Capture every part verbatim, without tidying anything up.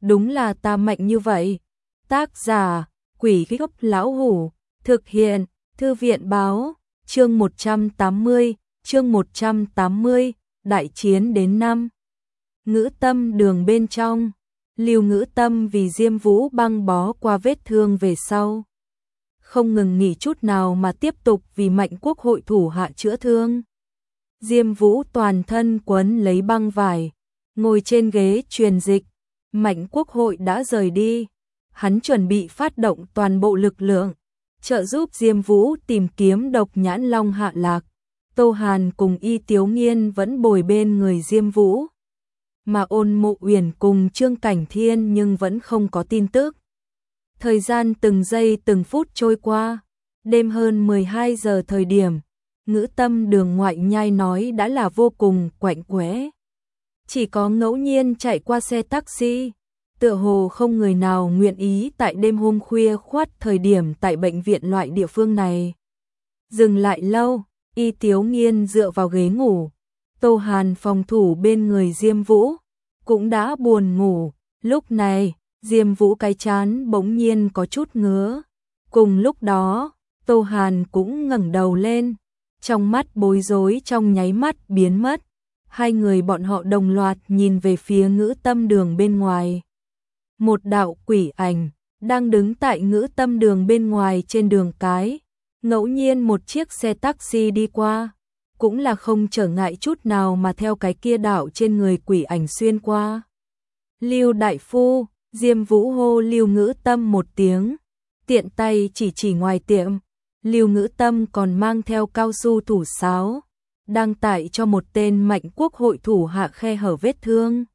đúng là ta mạnh như vậy. Tác giả, Quỷ Gốc Lão Hủ, thực hiện, Thư viện báo, chương một trăm tám mươi, chương một trăm tám mươi, đại chiến đến năm. Ngữ Tâm đường bên trong, Lưu Ngữ Tâm vì Diêm Vũ băng bó qua vết thương về sau, không ngừng nghỉ chút nào mà tiếp tục vì Mạnh Quốc hội thủ hạ chữa thương. Diêm Vũ toàn thân quấn lấy băng vải, ngồi trên ghế truyền dịch. Mạnh Quốc hội đã rời đi, hắn chuẩn bị phát động toàn bộ lực lượng, trợ giúp Diêm Vũ tìm kiếm Độc Nhãn Long hạ lạc. Tô Hàn cùng Y Tiếu Nghiên vẫn bồi bên người Diêm Vũ, mà Ôn Mộ Uyển cùng Trương Cảnh Thiên nhưng vẫn không có tin tức. Thời gian từng giây từng phút trôi qua, đêm hơn mười hai giờ thời điểm, Ngữ Tâm đường ngoại nhai nói đã là vô cùng quạnh quẽ. Chỉ có ngẫu nhiên chạy qua xe taxi, tựa hồ không người nào nguyện ý tại đêm hôm khuya khoắt thời điểm tại bệnh viện loại địa phương này dừng lại lâu. Y Tiếu Nghiên dựa vào ghế ngủ, Tô Hàn phòng thủ bên người Diêm Vũ, cũng đã buồn ngủ. Lúc này, Diêm Vũ cái chán bỗng nhiên có chút ngứa. Cùng lúc đó, Tô Hàn cũng ngẩng đầu lên, trong mắt bối rối trong nháy mắt biến mất. Hai người bọn họ đồng loạt nhìn về phía Ngữ Tâm đường bên ngoài. Một đạo quỷ ảnh đang đứng tại Ngữ Tâm đường bên ngoài trên đường cái. Ngẫu nhiên một chiếc xe taxi đi qua, cũng là không trở ngại chút nào mà theo cái kia đạo trên người quỷ ảnh xuyên qua. Lưu đại phu, Diêm Vũ hô Lưu Ngữ Tâm một tiếng, tiện tay chỉ chỉ ngoài tiệm. Lưu Ngữ Tâm còn mang theo cao su thủ sáo, đang tải cho một tên Mạnh Quốc hội thủ hạ khe hở vết thương.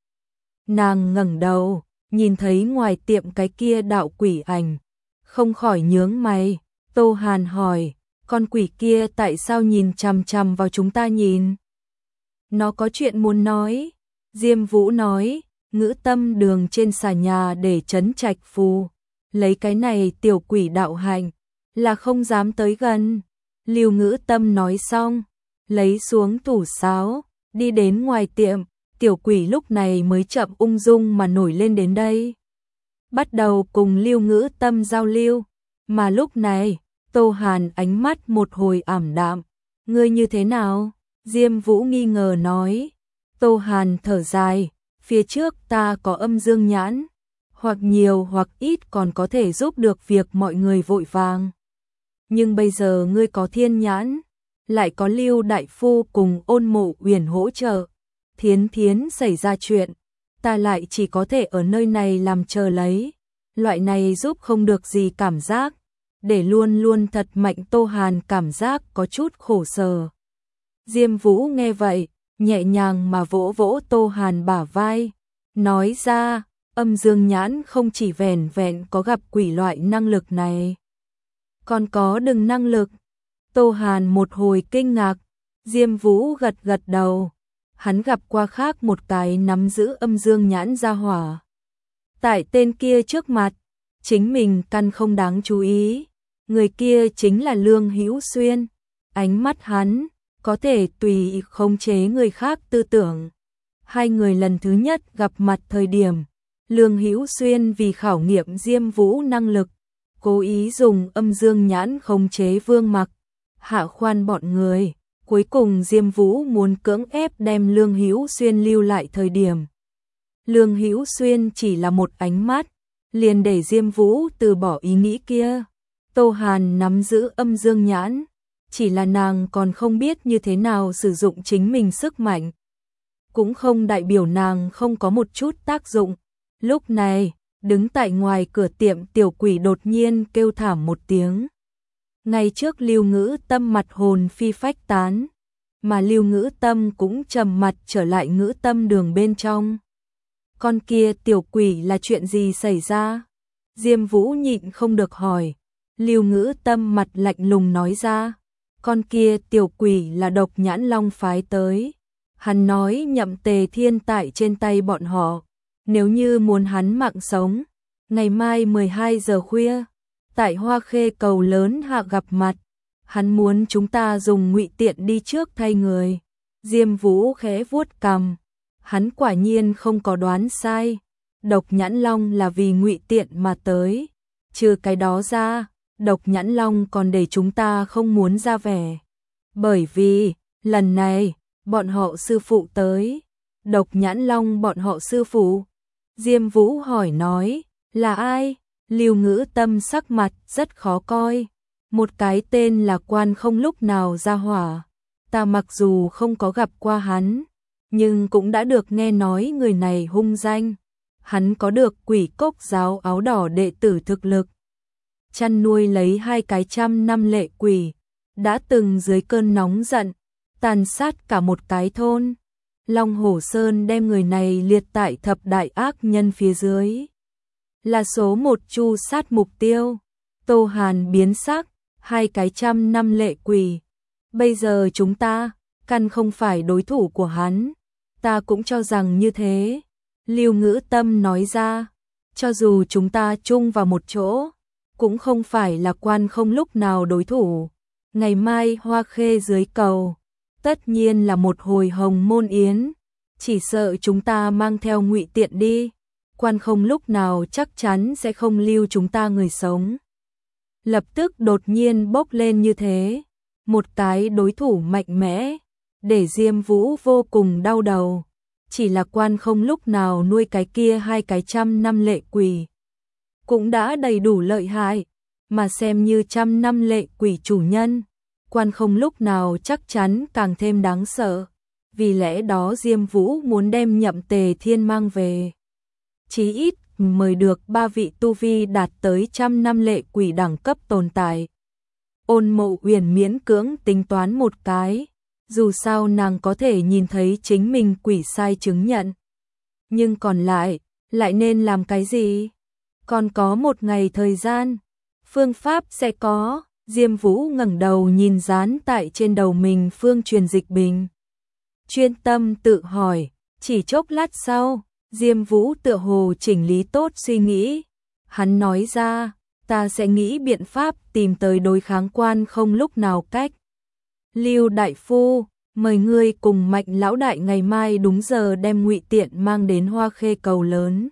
Nàng ngẩng đầu, nhìn thấy ngoài tiệm cái kia đạo quỷ ảnh, không khỏi nhướng mày. Tô Hàn hỏi, con quỷ kia tại sao nhìn chằm chằm vào chúng ta nhìn? Nó có chuyện muốn nói. Diêm Vũ nói, Ngữ Tâm đường trên xà nhà để trấn trạch phù, lấy cái này tiểu quỷ đạo hành, là không dám tới gần. Lưu Ngữ Tâm nói xong, lấy xuống tủ sáo, đi đến ngoài tiệm. Tiểu quỷ lúc này mới chậm ung dung mà nổi lên đến đây, bắt đầu cùng Lưu Ngữ Tâm giao lưu. Mà lúc này, Tô Hàn ánh mắt một hồi ảm đạm. Ngươi như thế nào? Diêm Vũ nghi ngờ nói. Tô Hàn thở dài, phía trước ta có âm dương nhãn, hoặc nhiều hoặc ít còn có thể giúp được việc mọi người vội vàng. Nhưng bây giờ ngươi có thiên nhãn, lại có Lưu đại phu cùng Ôn Mộ Uyển hỗ trợ. Thiến Thiến xảy ra chuyện, ta lại chỉ có thể ở nơi này làm chờ lấy. Loại này giúp không được gì cảm giác, để luôn luôn thật mạnh. Tô Hàn cảm giác có chút khổ sở. Diêm Vũ nghe vậy, nhẹ nhàng mà vỗ vỗ Tô Hàn bả vai, nói ra, âm dương nhãn không chỉ vẻn vẹn có gặp quỷ loại năng lực này, còn có đừng năng lực. Tô Hàn một hồi kinh ngạc. Diêm Vũ gật gật đầu, hắn gặp qua khác một cái nắm giữ âm dương nhãn gia hỏa. Tại tên kia trước mặt, chính mình căn không đáng chú ý. Người kia chính là Lương Hữu Xuyên. Ánh mắt hắn có thể tùy ý khống chế người khác tư tưởng. Hai người lần thứ nhất gặp mặt thời điểm, Lương Hữu Xuyên vì khảo nghiệm Diêm Vũ năng lực, cố ý dùng âm dương nhãn khống chế Vương Mặc, Hạ Khoan bọn người. Cuối cùng Diêm Vũ muốn cưỡng ép đem Lương Hữu Xuyên lưu lại thời điểm, Lương Hữu Xuyên chỉ là một ánh mắt, liền để Diêm Vũ từ bỏ ý nghĩ kia. Tô Hàn nắm giữ âm dương nhãn, chỉ là nàng còn không biết như thế nào sử dụng chính mình sức mạnh, cũng không đại biểu nàng không có một chút tác dụng. Lúc này, đứng tại ngoài cửa tiệm tiểu quỷ đột nhiên kêu thảm một tiếng. Ngay trước Lưu Ngữ Tâm mặt hồn phi phách tán, mà Lưu Ngữ Tâm cũng trầm mặt trở lại Ngữ Tâm đường bên trong. Con kia tiểu quỷ là chuyện gì xảy ra? Diêm Vũ nhịn không được hỏi. Lưu Ngữ Tâm mặt lạnh lùng nói ra, con kia tiểu quỷ là Độc Nhãn Long phái tới. Hắn nói Nhậm Tề Thiên tại trên tay bọn họ, nếu như muốn hắn mạng sống, ngày mai mười hai giờ khuya, tại Hoa Khê cầu lớn hạ gặp mặt. Hắn muốn chúng ta dùng ngụy tiện đi trước thay người. Diêm Vũ khẽ vuốt cằm, hắn quả nhiên không có đoán sai. Độc Nhãn Long là vì Ngụy Tiện mà tới. Trừ cái đó ra, Độc Nhãn Long còn để chúng ta không muốn ra vẻ. Bởi vì, lần này, bọn họ sư phụ tới. Độc Nhãn Long bọn họ sư phụ. Diêm Vũ hỏi nói, là ai? Lưu Ngữ Tâm sắc mặt rất khó coi. Một cái tên là Quan Không lúc nào ra hỏa. Ta mặc dù không có gặp qua hắn, nhưng cũng đã được nghe nói người này hung danh. Hắn có được Quỷ Cốc giáo áo đỏ đệ tử thực lực. Chăn nuôi lấy hai cái trăm năm lệ quỷ, đã từng dưới cơn nóng giận, tàn sát cả một cái thôn. Long Hổ Sơn đem người này liệt tại thập đại ác nhân phía dưới. Là số một chu sát mục tiêu. Tô Hàn biến sắc, hai cái trăm năm lệ quỷ. Bây giờ chúng ta, căn không phải đối thủ của hắn. Ta cũng cho rằng như thế. Lưu Ngữ Tâm nói ra, cho dù chúng ta chung vào một chỗ, cũng không phải là Quan Không lúc nào đối thủ. Ngày mai Hoa Khê dưới cầu, tất nhiên là một hồi hồng môn yến. Chỉ sợ chúng ta mang theo Ngụy Tiện đi, Quan Không lúc nào chắc chắn sẽ không lưu chúng ta người sống. Lập tức đột nhiên bốc lên như thế, một cái đối thủ mạnh mẽ, để Diêm Vũ vô cùng đau đầu. Chỉ là Quan Không lúc nào nuôi cái kia hai cái trăm năm lệ quỷ, cũng đã đầy đủ lợi hại, mà xem như trăm năm lệ quỷ chủ nhân, Quan Không lúc nào chắc chắn càng thêm đáng sợ. Vì lẽ đó Diêm Vũ muốn đem Nhậm Tề Thiên mang về. Chí ít mời được ba vị tu vi đạt tới trăm năm lệ quỷ đẳng cấp tồn tại. Ôn Mộ Uyển miễn cưỡng tính toán một cái, dù sao nàng có thể nhìn thấy chính mình quỷ sai chứng nhận. Nhưng còn lại, lại nên làm cái gì? Còn có một ngày thời gian, phương pháp sẽ có. Diêm Vũ ngẩng đầu nhìn dán tại trên đầu mình phương truyền dịch bình. Chuyên tâm tự hỏi, chỉ chốc lát sau, Diêm Vũ tựa hồ chỉnh lý tốt suy nghĩ. Hắn nói ra, ta sẽ nghĩ biện pháp tìm tới đối kháng Quan Không lúc nào cách. Lưu đại phu, mời ngươi cùng Mạnh lão đại ngày mai đúng giờ đem Ngụy Tiện mang đến Hoa Khê cầu lớn.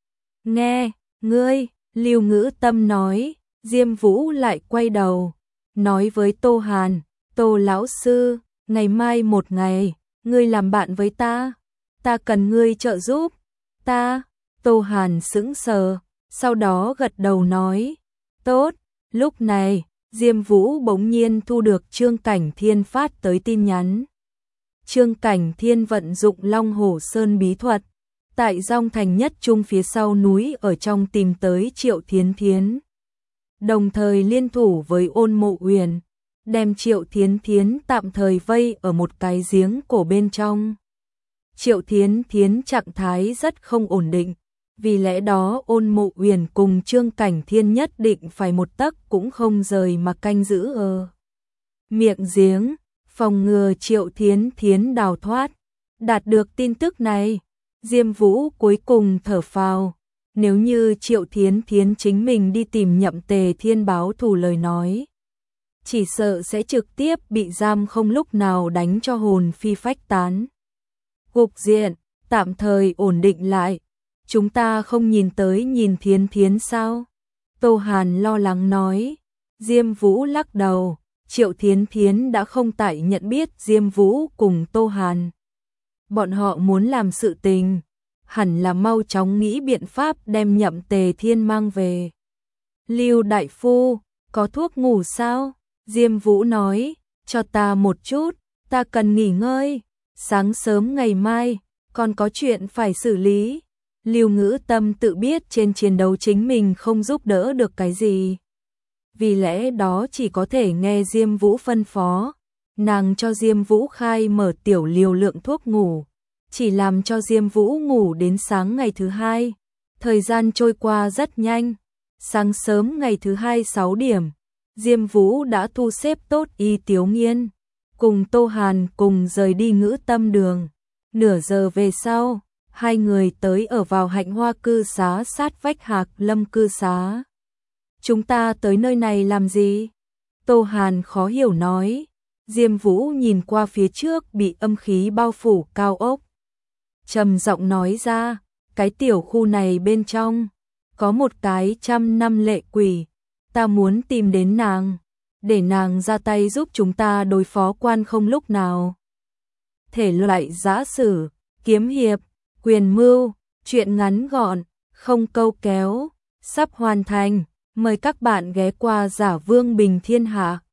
Nghe, ngươi, Lưu Ngữ Tâm nói. Diêm Vũ lại quay đầu, nói với Tô Hàn, Tô lão sư, ngày mai một ngày, ngươi làm bạn với ta, ta cần ngươi trợ giúp. Ta, Tô Hàn sững sờ, sau đó gật đầu nói, tốt. Lúc này, Diêm Vũ bỗng nhiên thu được Trương Cảnh Thiên phát tới tin nhắn. Trương Cảnh Thiên vận dụng Long Hổ Sơn bí thuật, tại Dong Thành Nhất Trung phía sau núi ở trong tìm tới Triệu Thiến Thiến. Đồng thời liên thủ với Ôn Mộ Uyển, đem Triệu Thiến Thiến tạm thời vây ở một cái giếng cổ bên trong. Triệu Thiến Thiến trạng thái rất không ổn định, vì lẽ đó Ôn Mộ Uyển cùng Trương Cảnh Thiên nhất định phải một tấc cũng không rời mà canh giữ ở miệng giếng, phòng ngừa Triệu Thiến Thiến đào thoát. Đạt được tin tức này, Diêm Vũ cuối cùng thở phào. Nếu như Triệu Thiến Thiến chính mình đi tìm Nhậm Tề Thiên báo thù lời nói, chỉ sợ sẽ trực tiếp bị giam không lúc nào đánh cho hồn phi phách tán. Cục diện tạm thời ổn định lại, chúng ta không nhìn tới nhìn Thiến Thiến sao? Tô Hàn lo lắng nói. Diêm Vũ lắc đầu, Triệu Thiến Thiến đã không tại nhận biết Diêm Vũ cùng Tô Hàn. Bọn họ muốn làm sự tình, hẳn là mau chóng nghĩ biện pháp đem Nhậm Tề Thiên mang về. Lưu đại phu, có thuốc ngủ sao? Diêm Vũ nói, cho ta một chút, ta cần nghỉ ngơi. Sáng sớm ngày mai, còn có chuyện phải xử lý. Lưu Ngữ Tâm tự biết trên chiến đấu chính mình không giúp đỡ được cái gì. Vì lẽ đó chỉ có thể nghe Diêm Vũ phân phó. Nàng cho Diêm Vũ khai mở tiểu liều lượng thuốc ngủ, chỉ làm cho Diêm Vũ ngủ đến sáng ngày thứ hai. Thời gian trôi qua rất nhanh. Sáng sớm ngày thứ hai sáu điểm, Diêm Vũ đã thu xếp tốt Y Tiếu Nghiên, cùng Tô Hàn cùng rời đi Ngữ Tâm đường. Nửa giờ về sau, hai người tới ở vào Hạnh Hoa cư xá sát vách Hạc Lâm cư xá. Chúng ta tới nơi này làm gì? Tô Hàn khó hiểu nói. Diêm Vũ nhìn qua phía trước bị âm khí bao phủ cao ốc, trầm giọng nói ra, cái tiểu khu này bên trong có một cái trăm năm lệ quỷ, ta muốn tìm đến nàng, để nàng ra tay giúp chúng ta đối phó Quan Không lúc nào. Thể loại giã sử, kiếm hiệp, quyền mưu, truyện ngắn gọn, không câu kéo, sắp hoàn thành, mời các bạn ghé qua Giả Vương Bình Thiên Hạ.